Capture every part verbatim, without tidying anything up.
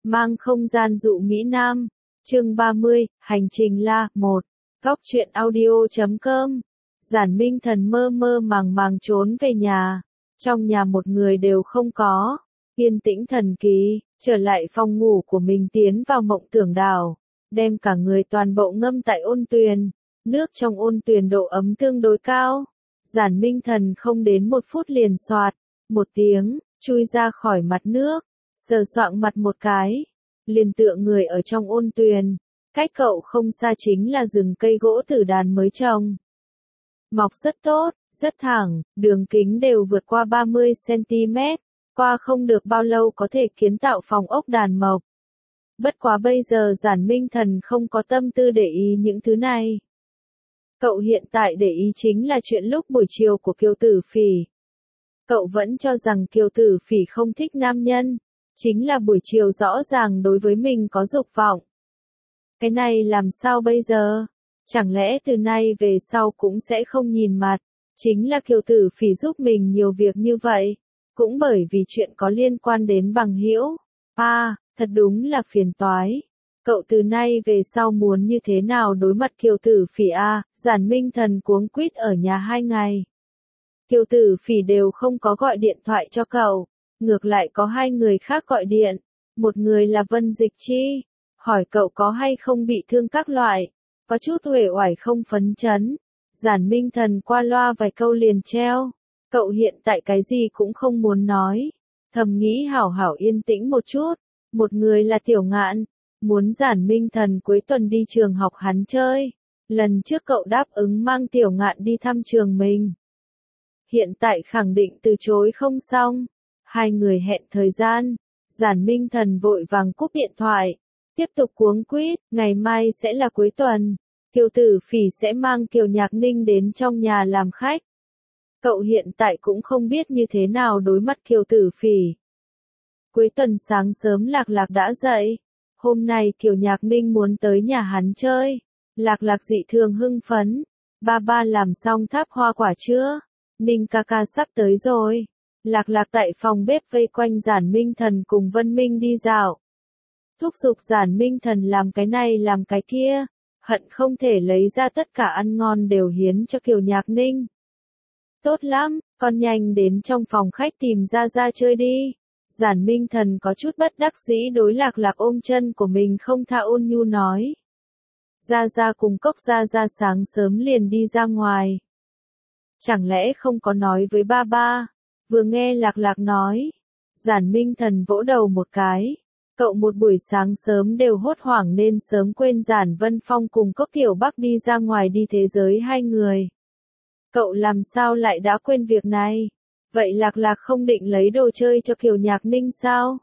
Mang không gian dụ Mỹ Nam. Chương ba mươi, Hành trình La. một. Góc truyện audio chấm com. Giản Minh Thần mơ mơ màng màng trốn về nhà. Trong nhà một người đều không có. Yên tĩnh thần kỳ, trở lại phòng ngủ của mình tiến vào mộng tưởng đảo. Đem cả người toàn bộ ngâm tại ôn tuyền. Nước trong ôn tuyền độ ấm tương đối cao. Giản Minh Thần không đến một phút liền xoạt. Một tiếng, chui ra khỏi mặt nước. Sờ soạng mặt một cái. Liền tựa người ở trong ôn tuyền. Cách cậu không xa chính là rừng cây gỗ tử đàn mới trồng. Mọc rất tốt, rất thẳng, đường kính đều vượt qua ba mươi xăng-ti-mét. Qua không được bao lâu có thể kiến tạo phòng ốc đàn mộc. Bất quá bây giờ Giản Minh Thần không có tâm tư để ý những thứ này. Cậu hiện tại để ý chính là chuyện lúc buổi chiều của Kiều Tử Phỉ. Cậu vẫn cho rằng Kiều Tử Phỉ không thích nam nhân. Chính là buổi chiều rõ ràng đối với mình có dục vọng. Cái này làm sao bây giờ? Chẳng lẽ từ nay về sau cũng sẽ không nhìn mặt? Chính là Kiều Tử Phỉ giúp mình nhiều việc như vậy. Cũng bởi vì chuyện có liên quan đến bằng hữu. À, thật đúng là phiền toái. Cậu từ nay về sau muốn như thế nào đối mặt Kiều Tử Phỉ à? Giản Minh Thần cuống quýt ở nhà hai ngày. Kiều Tử Phỉ đều không có gọi điện thoại cho cậu. Ngược lại có hai người khác gọi điện. Một người là Vân Dịch Chi. Hỏi cậu có hay không bị thương các loại. Có chút uể oải không phấn chấn. Giản Minh Thần qua loa vài câu liền treo. Cậu hiện tại cái gì cũng không muốn nói. Thầm nghĩ hảo hảo yên tĩnh một chút. Một người là Tiểu Ngạn. Muốn Giản Minh Thần cuối tuần đi trường học hắn chơi. Lần trước cậu đáp ứng mang Tiểu Ngạn đi thăm trường mình. Hiện tại khẳng định từ chối không xong. Hai người hẹn thời gian. Giản Minh Thần vội vàng cúp điện thoại. Tiếp tục cuống quýt, ngày mai sẽ là cuối tuần. Kiều Tử Phỉ sẽ mang Kiều Nhạc Ninh đến trong nhà làm khách. Cậu hiện tại cũng không biết như thế nào đối mặt Kiều Tử Phỉ. Cuối tuần sáng sớm Lạc Lạc đã dậy. Hôm nay Kiều Nhạc Ninh muốn tới nhà hắn chơi. Lạc Lạc dị thường hưng phấn. Ba ba làm xong tháp hoa quả chưa? Ninh ca ca sắp tới rồi. Lạc Lạc tại phòng bếp vây quanh Giản Minh Thần cùng Vân Minh đi dạo. Thúc giục Giản Minh Thần làm cái này làm cái kia. Hận không thể lấy ra tất cả ăn ngon đều hiến cho Kiều Nhạc Ninh. Tốt lắm, con nhanh đến trong phòng khách tìm Gia Gia chơi đi. Giản Minh Thần có chút bất đắc dĩ đối Lạc Lạc ôm chân của mình không tha ôn nhu nói. Gia Gia cùng Cốc Gia Gia sáng sớm liền đi ra ngoài. Chẳng lẽ không có nói với ba ba? Vừa nghe Lạc Lạc nói. Giản Minh Thần vỗ đầu một cái. Cậu một buổi sáng sớm đều hốt hoảng nên sớm quên Giản Vân Phong cùng Cốc Tiểu Bắc đi ra ngoài đi thế giới hai người. Cậu làm sao lại đã quên việc này? Vậy Lạc Lạc không định lấy đồ chơi cho Kiều Nhạc Ninh sao?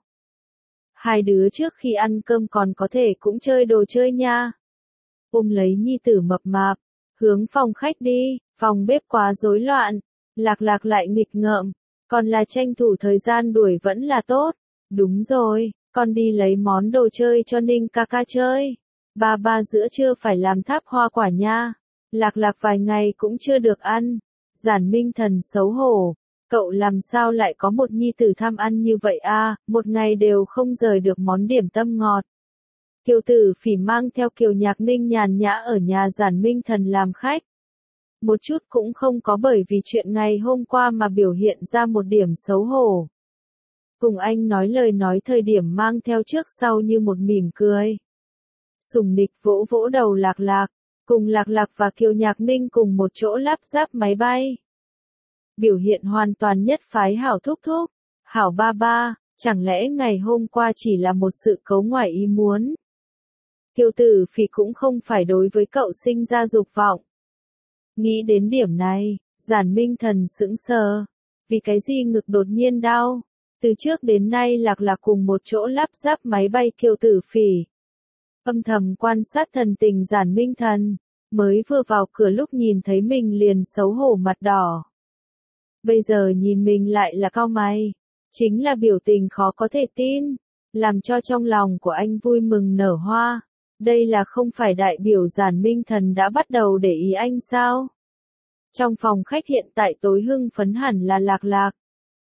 Hai đứa trước khi ăn cơm còn có thể cũng chơi đồ chơi nha. Ôm lấy nhi tử mập mạp. Hướng phòng khách đi, phòng bếp quá rối loạn. Lạc Lạc lại nghịch ngợm. Còn là tranh thủ thời gian đuổi vẫn là tốt. Đúng rồi, con đi lấy món đồ chơi cho Ninh ca ca chơi. Ba ba giữa trưa phải làm tháp hoa quả nha. Lạc Lạc vài ngày cũng chưa được ăn. Giản Minh Thần xấu hổ. Cậu làm sao lại có một nhi tử tham ăn như vậy a? Một ngày đều không rời được món điểm tâm ngọt. Kiều Tử Phỉ mang theo Kiều Nhạc Ninh nhàn nhã ở nhà Giản Minh Thần làm khách. Một chút cũng không có bởi vì chuyện ngày hôm qua mà biểu hiện ra một điểm xấu hổ. Cùng anh nói lời nói thời điểm mang theo trước sau như một mỉm cười. Sùng nịch vỗ vỗ đầu Lạc Lạc. Cùng Lạc Lạc và Kiều Nhạc Ninh cùng một chỗ lắp ráp máy bay. Biểu hiện hoàn toàn nhất phái hảo thúc thúc. Hảo ba ba, chẳng lẽ ngày hôm qua chỉ là một sự cấu ngoài ý muốn. Kiều Tử Phỉ cũng không phải đối với cậu sinh ra dục vọng. Nghĩ đến điểm này, Giản Minh Thần sững sờ. Vì cái gì ngực đột nhiên đau. Từ trước đến nay Lạc Lạc cùng một chỗ lắp ráp máy bay Kiều Tử Phỉ. Âm thầm quan sát thần tình Giản Minh Thần, mới vừa vào cửa lúc nhìn thấy mình liền xấu hổ mặt đỏ. Bây giờ nhìn mình lại là cau mày, chính là biểu tình khó có thể tin, làm cho trong lòng của anh vui mừng nở hoa. Đây là không phải đại biểu Giản Minh Thần đã bắt đầu để ý anh sao? Trong phòng khách hiện tại tối hưng phấn hẳn là Lạc Lạc.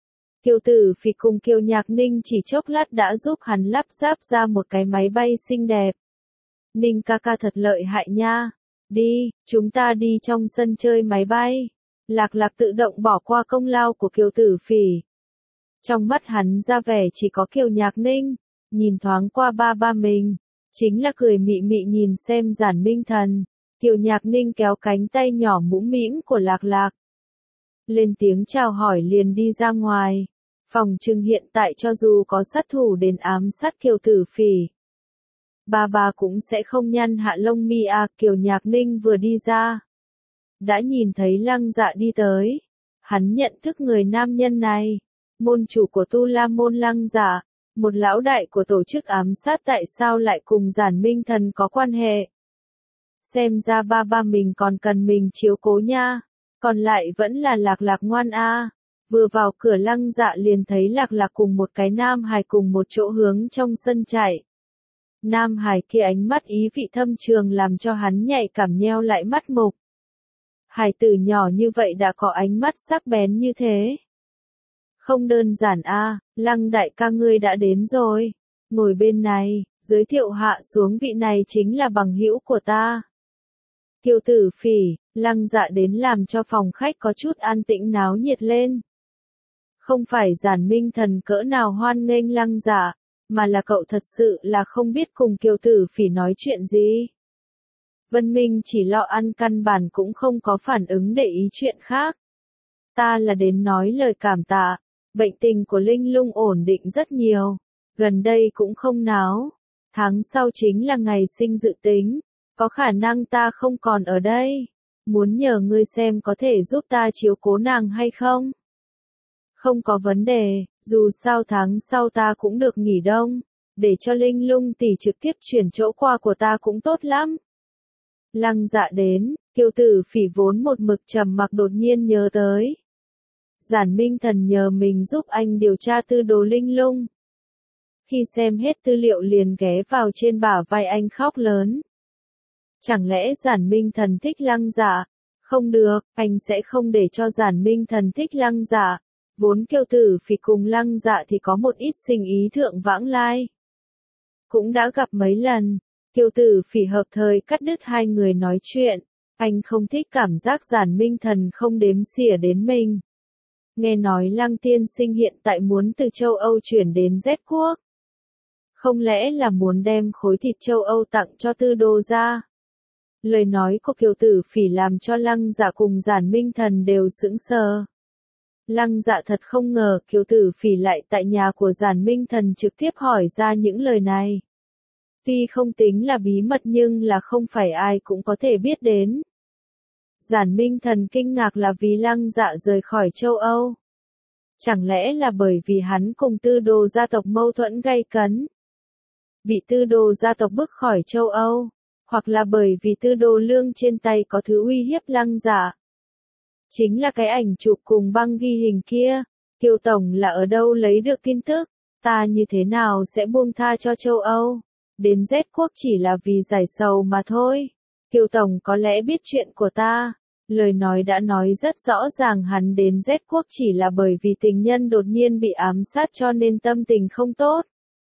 Kiều Tử Phỉ cùng Kiều Nhạc Ninh chỉ chốc lát đã giúp hắn lắp ráp ra một cái máy bay xinh đẹp. Ninh ca ca thật lợi hại nha. Đi, chúng ta đi trong sân chơi máy bay. Lạc Lạc tự động bỏ qua công lao của Kiều Tử Phỉ. Trong mắt hắn ra vẻ chỉ có Kiều Nhạc Ninh, nhìn thoáng qua ba ba mình, chính là cười mị mị nhìn xem Giản Minh Thần. Kiều Nhạc Ninh kéo cánh tay nhỏ mũm mĩm của Lạc Lạc. Lên tiếng chào hỏi liền đi ra ngoài. Phòng trưng hiện tại cho dù có sát thủ đến ám sát Kiều Tử Phỉ, ba ba cũng sẽ không nhăn hạ lông mi à. Kiều Nhạc Ninh vừa đi ra, đã nhìn thấy Lăng Dạ đi tới. Hắn nhận thức người nam nhân này, môn chủ của Tu La môn Lăng Dạ, một lão đại của tổ chức ám sát tại sao lại cùng Giản Minh Thần có quan hệ. Xem ra ba ba mình còn cần mình chiếu cố nha, còn lại vẫn là Lạc Lạc ngoan a. À. Vừa vào cửa Lăng Dạ liền thấy Lạc Lạc cùng một cái nam hài cùng một chỗ hướng trong sân chạy. Nam hài kia ánh mắt ý vị thâm trường làm cho hắn nhạy cảm nheo lại mắt mục. Hài tử nhỏ như vậy đã có ánh mắt sắc bén như thế. Không đơn giản a, à, Lăng đại ca ngươi đã đến rồi. Ngồi bên này, giới thiệu hạ xuống vị này chính là bằng hữu của ta. Kiều Tử Phỉ, Lăng Dạ đến làm cho phòng khách có chút an tĩnh náo nhiệt lên. Không phải Giản Minh Thần cỡ nào hoan nghênh Lăng Dạ, mà là cậu thật sự là không biết cùng Kiều Tử Phỉ nói chuyện gì. Vân Minh chỉ lo ăn căn bản cũng không có phản ứng để ý chuyện khác. Ta là đến nói lời cảm tạ, bệnh tình của Linh Lung ổn định rất nhiều, gần đây cũng không náo. Tháng sau chính là ngày sinh dự tính, có khả năng ta không còn ở đây. Muốn nhờ ngươi xem có thể giúp ta chiếu cố nàng hay không? Không có vấn đề, dù sao tháng sau ta cũng được nghỉ đông, để cho Linh Lung tỷ trực tiếp chuyển chỗ qua của ta cũng tốt lắm. Lăng Dạ đến, Kiều Tử Phỉ vốn một mực trầm mặc đột nhiên nhớ tới. Giản Minh Thần nhờ mình giúp anh điều tra tư đồ Linh Lung. Khi xem hết tư liệu liền ghé vào trên bả vai anh khóc lớn. Chẳng lẽ Giản Minh Thần thích Lăng Dạ? Không được, anh sẽ không để cho Giản Minh Thần thích Lăng Dạ. Vốn Kiều Tử Phỉ cùng Lăng Dạ thì có một ít sinh ý thượng vãng lai. Cũng đã gặp mấy lần, Kiều Tử Phỉ hợp thời cắt đứt hai người nói chuyện. Anh không thích cảm giác Giản Minh Thần không đếm xỉa đến mình. Nghe nói Lăng tiên sinh hiện tại muốn từ châu Âu chuyển đến Z quốc. Không lẽ là muốn đem khối thịt châu Âu tặng cho Tư Đồ ra? Lời nói của Kiều Tử Phỉ làm cho Lăng Dạ cùng Giản Minh Thần đều sững sờ. Lăng Dạ thật không ngờ Kiều Tử Phỉ lại tại nhà của Giản Minh Thần trực tiếp hỏi ra những lời này. Tuy không tính là bí mật nhưng là không phải ai cũng có thể biết đến. Giản Minh Thần kinh ngạc là vì Lăng Dạ rời khỏi châu Âu. Chẳng lẽ là bởi vì hắn cùng Tư Đồ gia tộc mâu thuẫn gay cấn? Bị Tư Đồ gia tộc bức khỏi châu Âu? Hoặc là bởi vì Tư Đồ Lương trên tay có thứ uy hiếp Lăng Dạ? Chính là cái ảnh chụp cùng băng ghi hình kia. Kiều Tổng là ở đâu lấy được tin tức? Ta như thế nào sẽ buông tha cho châu Âu? Đến Z quốc chỉ là vì giải sầu mà thôi. Kiều Tổng có lẽ biết chuyện của ta. Lời nói đã nói rất rõ ràng hắn đến Z quốc chỉ là bởi vì tình nhân đột nhiên bị ám sát cho nên tâm tình không tốt.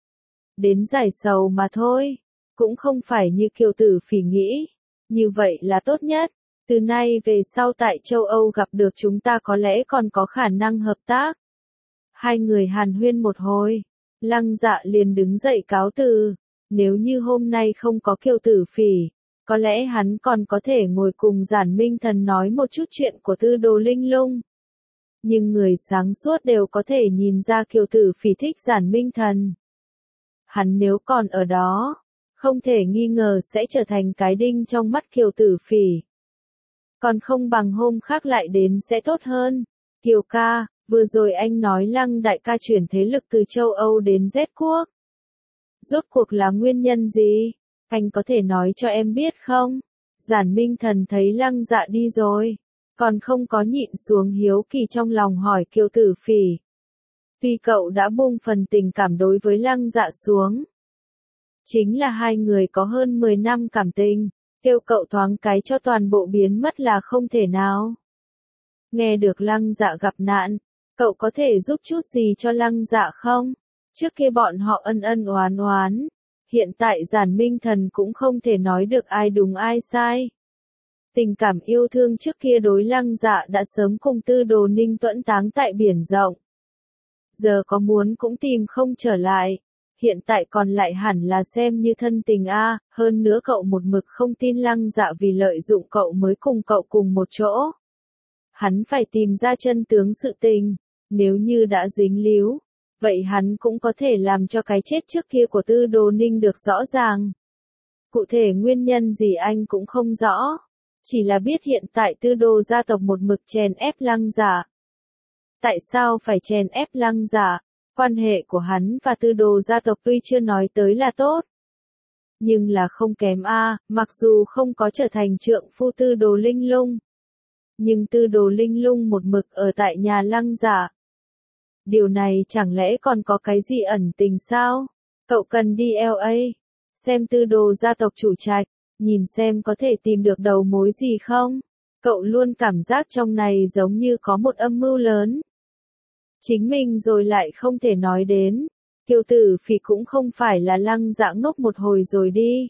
Đến giải sầu mà thôi. Cũng không phải như Kiều Tử Phỉ nghĩ. Như vậy là tốt nhất. Từ nay về sau tại châu Âu gặp được chúng ta có lẽ còn có khả năng hợp tác. Hai người hàn huyên một hồi. Lăng Dạ liền đứng dậy cáo từ. Nếu như hôm nay không có Kiều Tử Phỉ, có lẽ hắn còn có thể ngồi cùng Giản Minh Thần nói một chút chuyện của Tư Đồ Linh Lung. Nhưng người sáng suốt đều có thể nhìn ra Kiều Tử Phỉ thích Giản Minh Thần. Hắn nếu còn ở đó, không thể nghi ngờ sẽ trở thành cái đinh trong mắt Kiều Tử Phỉ. Còn không bằng hôm khác lại đến sẽ tốt hơn. Kiều ca, vừa rồi anh nói Lăng đại ca chuyển thế lực từ châu Âu đến Z quốc. Rốt cuộc là nguyên nhân gì? Anh có thể nói cho em biết không? Giản Minh Thần thấy Lăng Dạ đi rồi, còn không có nhịn xuống hiếu kỳ trong lòng hỏi Kiều Tử Phỉ. Tuy cậu đã buông phần tình cảm đối với Lăng Dạ xuống. Chính là hai người có hơn mười năm cảm tình, kêu cậu thoáng cái cho toàn bộ biến mất là không thể nào. Nghe được Lăng Dạ gặp nạn, Cậu có thể giúp chút gì cho Lăng Dạ không? Trước kia bọn họ ân ân oán oán. Hiện tại Giản Minh Thần cũng không thể nói được ai đúng ai sai. Tình cảm yêu thương trước kia đối Lăng Dạ đã sớm cùng Tư Đồ Ninh tuẫn táng tại biển rộng. Giờ có muốn cũng tìm không trở lại. Hiện tại còn lại hẳn là xem như thân tình a, hơn nữa cậu một mực không tin Lăng Dạ vì lợi dụng cậu mới cùng cậu cùng một chỗ. Hắn phải tìm ra chân tướng sự tình, nếu như đã dính líu, vậy hắn cũng có thể làm cho cái chết trước kia của Tư Đồ Ninh được rõ ràng. Cụ thể nguyên nhân gì anh cũng không rõ, chỉ là biết hiện tại Tư Đồ gia tộc một mực chèn ép Lăng Dạ. Tại sao phải chèn ép Lăng Dạ? Quan hệ của hắn và Tư Đồ gia tộc tuy chưa nói tới là tốt, nhưng là không kém a, mặc dù không có trở thành trượng phu Tư Đồ Linh Lung, nhưng Tư Đồ Linh Lung một mực ở tại nhà Lăng Dạ. Điều này chẳng lẽ còn có cái gì ẩn tình sao? Cậu cần đi L A, xem Tư Đồ gia tộc chủ trạch, nhìn xem có thể tìm được đầu mối gì không? Cậu luôn cảm giác trong này giống như có một âm mưu lớn. Chính mình rồi lại không thể nói đến. Kiều Tử Phỉ cũng không phải là Lăng Dạ ngốc một hồi rồi đi.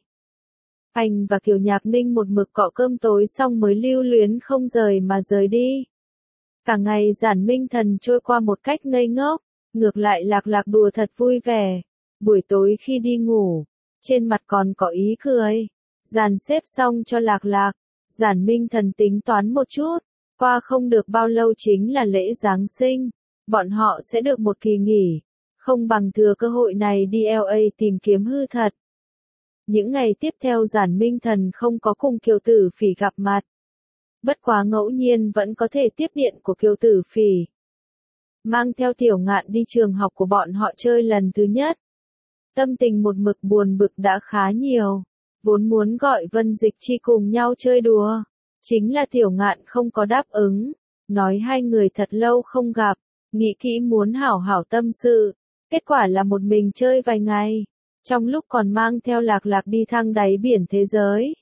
Anh và Kiều Nhạc Ninh một mực cọ cơm tối xong mới lưu luyến không rời mà rời đi. Cả ngày Giản Minh Thần trôi qua một cách ngây ngốc, ngược lại Lạc Lạc đùa thật vui vẻ. Buổi tối khi đi ngủ, trên mặt còn có ý cười. Dàn xếp xong cho Lạc Lạc, Giản Minh Thần tính toán một chút, qua không được bao lâu chính là lễ Giáng sinh, bọn họ sẽ được một kỳ nghỉ, không bằng thừa cơ hội này đi L A tìm kiếm hư thật. Những ngày tiếp theo Giản Minh Thần không có cùng Kiều Tử Phỉ gặp mặt. Bất quá ngẫu nhiên vẫn có thể tiếp điện của Kiều Tử Phỉ. Mang theo Tiểu Ngạn đi trường học của bọn họ chơi lần thứ nhất. Tâm tình một mực buồn bực đã khá nhiều. Vốn muốn gọi Vân Dịch Chi cùng nhau chơi đùa. Chính là Tiểu Ngạn không có đáp ứng. Nói hai người thật lâu không gặp. Nghĩ kỹ muốn hảo hảo tâm sự. Kết quả là một mình chơi vài ngày. Trong lúc còn mang theo Lạc Lạc đi thang đáy biển thế giới.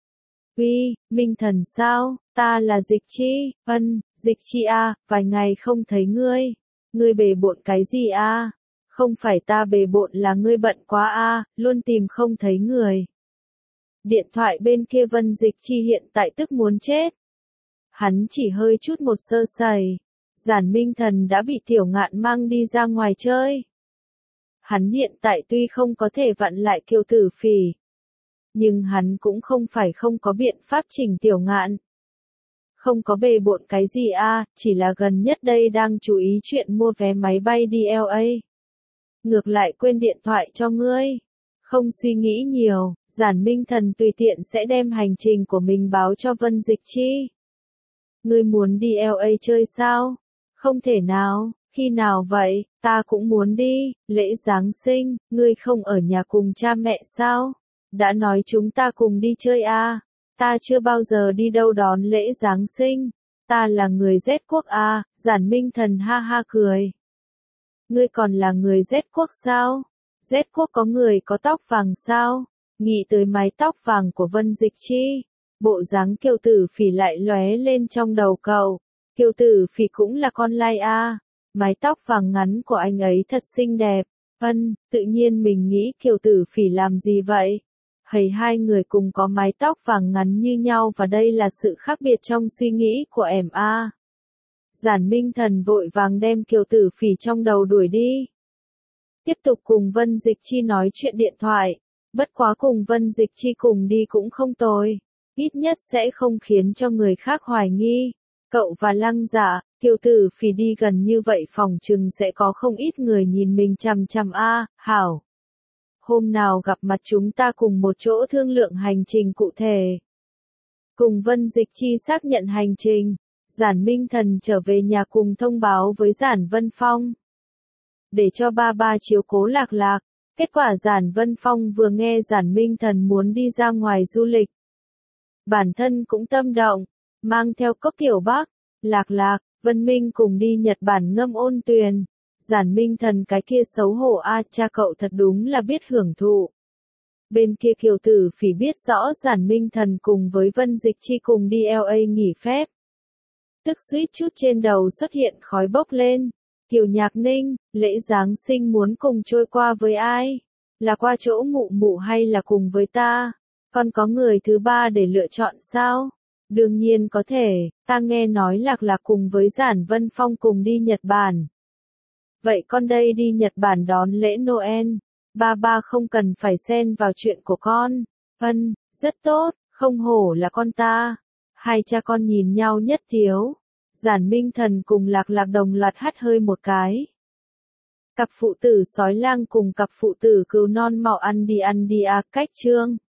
Uy, Minh Thần sao, ta là Dịch Chi, ân, Dịch Chi a, vài ngày không thấy ngươi. Ngươi bề bộn cái gì a? Không phải ta bề bộn là ngươi bận quá a, luôn tìm không thấy người. Điện thoại bên kia Vân Dịch Chi hiện tại tức muốn chết. Hắn chỉ hơi chút một sơ sẩy. Giản Minh Thần đã bị Tiểu Ngạn mang đi ra ngoài chơi. Hắn hiện tại tuy không có thể vặn lại Kiều Tử Phỉ, nhưng hắn cũng không phải không có biện pháp chỉnh Tiểu Ngạn. Không có bề bộn cái gì a, chỉ là gần nhất đây đang chú ý chuyện mua vé máy bay đi L A. Ngược lại quên điện thoại cho ngươi. Không suy nghĩ nhiều, Giản Minh Thần tùy tiện sẽ đem hành trình của mình báo cho Vân Dịch Chi. Ngươi muốn đi L A chơi sao? Không thể nào, khi nào vậy, ta cũng muốn đi, lễ Giáng sinh, ngươi không ở nhà cùng cha mẹ sao? Đã nói chúng ta cùng đi chơi a, ta chưa bao giờ đi đâu đón lễ Giáng sinh, ta là người Z quốc a, Giản Minh Thần ha ha cười. Ngươi còn là người Z quốc sao? Z quốc có người có tóc vàng sao? Nghĩ tới mái tóc vàng của Vân Dịch Chi, bộ dáng Kiều Tử Phỉ lại lóe lên trong đầu cậu. Kiều Tử Phỉ cũng là con lai a, mái tóc vàng ngắn của anh ấy thật xinh đẹp. Ân, tự nhiên mình nghĩ Kiều Tử Phỉ làm gì vậy? Hầy hai người cùng có mái tóc vàng ngắn như nhau và đây là sự khác biệt trong suy nghĩ của em a. Giản Minh Thần vội vàng đem Kiều Tử Phỉ trong đầu đuổi đi. Tiếp tục cùng Vân Dịch Chi nói chuyện điện thoại. Bất quá cùng Vân Dịch Chi cùng đi cũng không tồi. Ít nhất sẽ không khiến cho người khác hoài nghi. Cậu và Lăng Dạ, Kiều Tử Phỉ đi gần như vậy phòng chừng sẽ có không ít người nhìn mình chằm chằm a, hảo. Hôm nào gặp mặt chúng ta cùng một chỗ thương lượng hành trình cụ thể. Cùng Vân Dịch Chi xác nhận hành trình, Giản Minh Thần trở về nhà cùng thông báo với Giản Vân Phong. Để cho ba ba chiếu cố Lạc Lạc, kết quả Giản Vân Phong vừa nghe Giản Minh Thần muốn đi ra ngoài du lịch. Bản thân cũng tâm động, mang theo Cốc Tiểu Bắc, Lạc Lạc, Vân Minh cùng đi Nhật Bản ngâm ôn tuyền. Giản Minh Thần cái kia xấu hổ a, cha cậu thật đúng là biết hưởng thụ. Bên kia Kiều Tử Phỉ biết rõ Giản Minh Thần cùng với Vân Dịch Chi cùng đi L A nghỉ phép. Tức suýt chút trên đầu xuất hiện khói bốc lên, Kiều Nhạc Ninh, lễ Giáng sinh muốn cùng trôi qua với ai? Là qua chỗ mụ mụ hay là cùng với ta? Con có người thứ ba để lựa chọn sao? Đương nhiên có thể, ta nghe nói Lạc Lạc cùng với Giản Vân Phong cùng đi Nhật Bản. Vậy con đây đi Nhật Bản đón lễ Noel. Ba ba không cần phải xen vào chuyện của con. Ân, rất tốt, không hổ là con ta. Hai cha con nhìn nhau nhất thiếu. Giản Minh Thần cùng Lạc Lạc đồng loạt hắt hơi một cái. Cặp phụ tử sói lang cùng cặp phụ tử cừu non mạo ăn đi ăn đi à, cách chương.